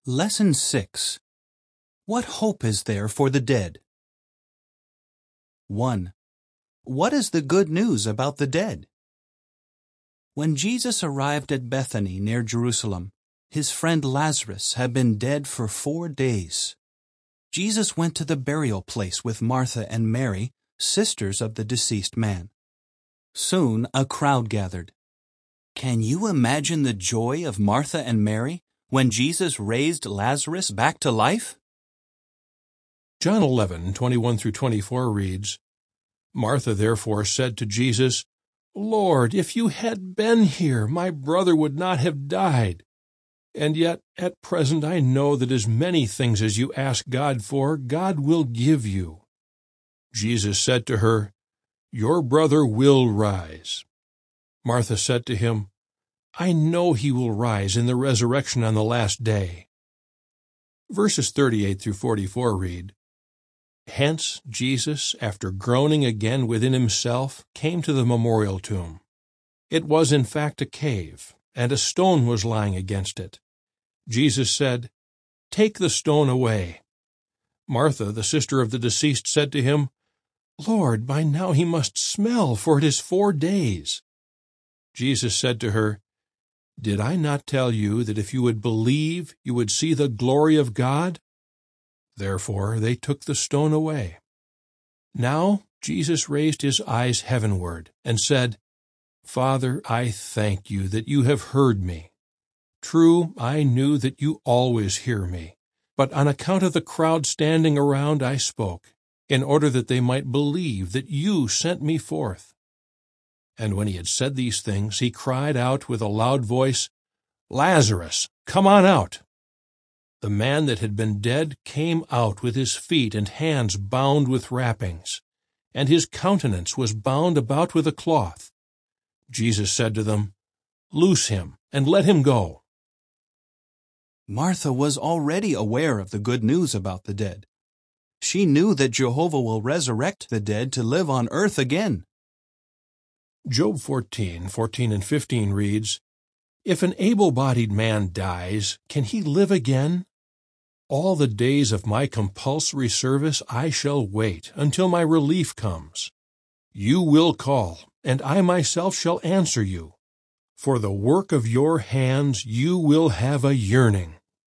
Lesson 6. What hope is there for the dead? 1. What is the good news about the dead? When Jesus arrived at Bethany near Jerusalem, his friend Lazarus had been dead for 4 days. Jesus went to the burial place with Martha and Mary, sisters of the deceased man. Soon a crowd gathered. Can you imagine the joy of Martha and Mary when Jesus raised Lazarus back to life? John 11:21-24 reads, Martha therefore said to Jesus, Lord, if you had been here, my brother would not have died. And yet at present I know that as many things as you ask God for, God will give you. Jesus said to her, Your brother will rise. Martha said to him, I know he will rise in the resurrection on the last day. Verses 38-44 read, Hence Jesus, after groaning again within himself, came to the memorial tomb. It was in fact a cave, and a stone was lying against it. Jesus said, Take the stone away. Martha, the sister of the deceased, said to him, Lord, by now he must smell, for it is 4 days. Jesus said to her, Did I not tell you that if you would believe, you would see the glory of God? Therefore they took the stone away. Now Jesus raised his eyes heavenward and said, Father, I thank you that you have heard me. True, I knew that you always hear me, but on account of the crowd standing around I spoke, in order that they might believe that you sent me forth. And when he had said these things, he cried out with a loud voice, Lazarus, come on out! The man that had been dead came out with his feet and hands bound with wrappings, and his countenance was bound about with a cloth. Jesus said to them, Loose him, and let him go. Martha was already aware of the good news about the dead. She knew that Jehovah will resurrect the dead to live on earth again. Job 14:14-15 reads, If an able-bodied man dies, can he live again? All the days of my compulsory service I shall wait until my relief comes. You will call, and I myself shall answer you. For the work of your hands you will have a yearning.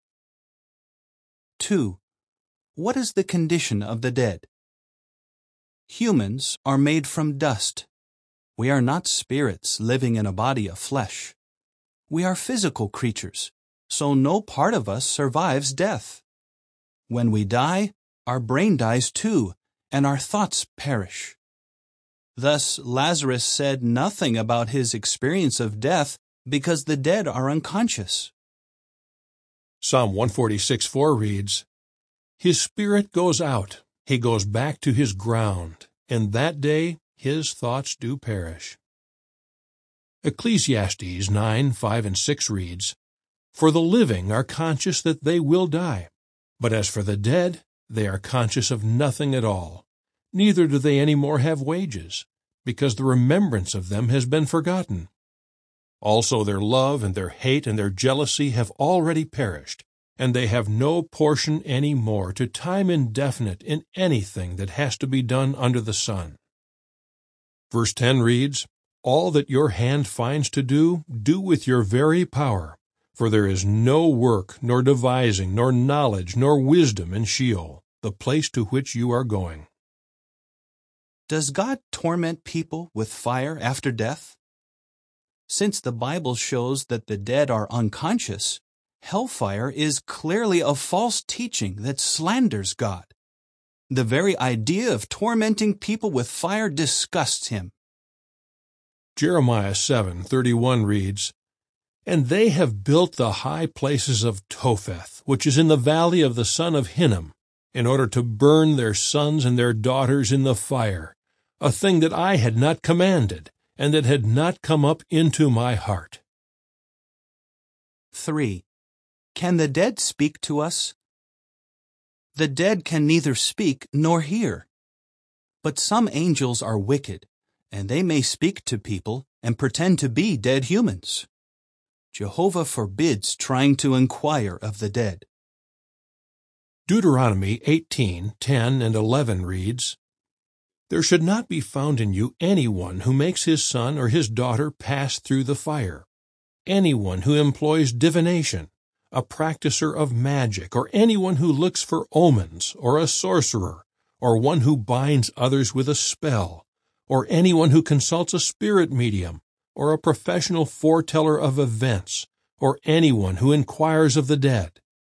2. What is the condition of the dead? Humans are made from dust. We are not spirits living in a body of flesh. We are physical creatures, so no part of us survives death. When we die, our brain dies too, and our thoughts perish. Thus, Lazarus said nothing about his experience of death because the dead are unconscious. Psalm 146:4 reads, His spirit goes out, he goes back to his ground, and that day his thoughts do perish. Ecclesiastes 9:5-6 reads, For the living are conscious that they will die, but as for the dead, they are conscious of nothing at all, neither do they any more have wages, because the remembrance of them has been forgotten. Also their love and their hate and their jealousy have already perished, and they have no portion any more to time indefinite in anything that has to be done under the sun. Verse 10 reads, All that your hand finds to do, do with your very power, for there is no work, nor devising, nor knowledge, nor wisdom in Sheol, the place to which you are going. Does God torment people with fire after death? Since the Bible shows that the dead are unconscious, hellfire is clearly a false teaching that slanders God. The very idea of tormenting people with fire disgusts him. Jeremiah 7:31 reads, And they have built the high places of Topheth, which is in the valley of the son of Hinnom, in order to burn their sons and their daughters in the fire, a thing that I had not commanded, and that had not come up into my heart. 3. Can the dead speak to us? The dead can neither speak nor hear. But some angels are wicked, and they may speak to people and pretend to be dead humans. Jehovah forbids trying to inquire of the dead. Deuteronomy 18:10 and 11 reads, "There should not be found in you anyone who makes his son or his daughter pass through the fire, anyone who employs divination, a practicer of magic, or anyone who looks for omens, or a sorcerer, or one who binds others with a spell, or anyone who consults a spirit medium, or a professional foreteller of events, or anyone who inquires of the dead."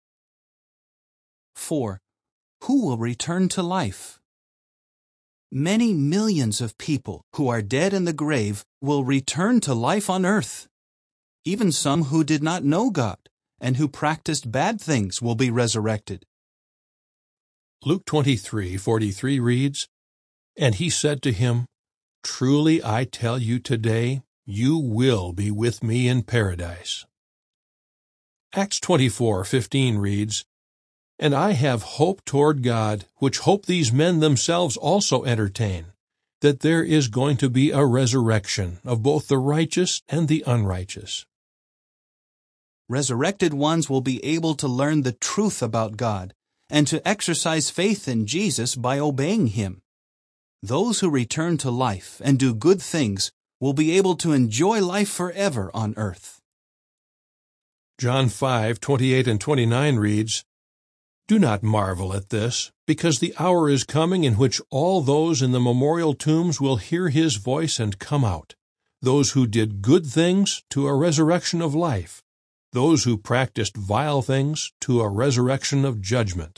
4. Who will return to life? Many millions of people who are dead in the grave will return to life on earth. Even some who did not know God and who practiced bad things will be resurrected. Luke 23:43 reads, "And he said to him, Truly I tell you today, you will be with me in paradise." Acts 24:15 reads, "And I have hope toward God, which hope these men themselves also entertain, that there is going to be a resurrection of both the righteous and the unrighteous." Resurrected ones will be able to learn the truth about God and to exercise faith in Jesus by obeying Him. Those who return to life and do good things will be able to enjoy life forever on earth. John 5:28 and 29 reads, "Do not marvel at this, because the hour is coming in which all those in the memorial tombs will hear His voice and come out, those who did good things to a resurrection of life, those who practiced vile things to a resurrection of judgment."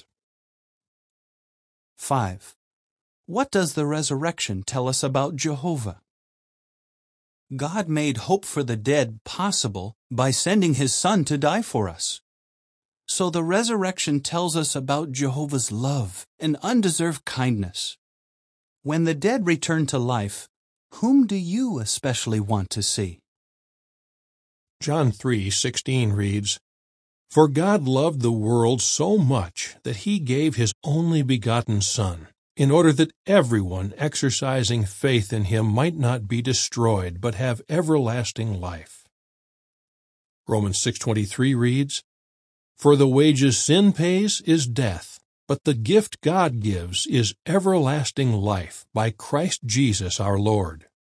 5. What does the resurrection tell us about Jehovah? God made hope for the dead possible by sending His Son to die for us. So the resurrection tells us about Jehovah's love and undeserved kindness. When the dead return to life, whom do you especially want to see? John 3:16 reads, "For God loved the world so much that He gave His only begotten Son, in order that everyone exercising faith in Him might not be destroyed, but have everlasting life." Romans 6:23 reads, "For the wages sin pays is death, but the gift God gives is everlasting life by Christ Jesus our Lord."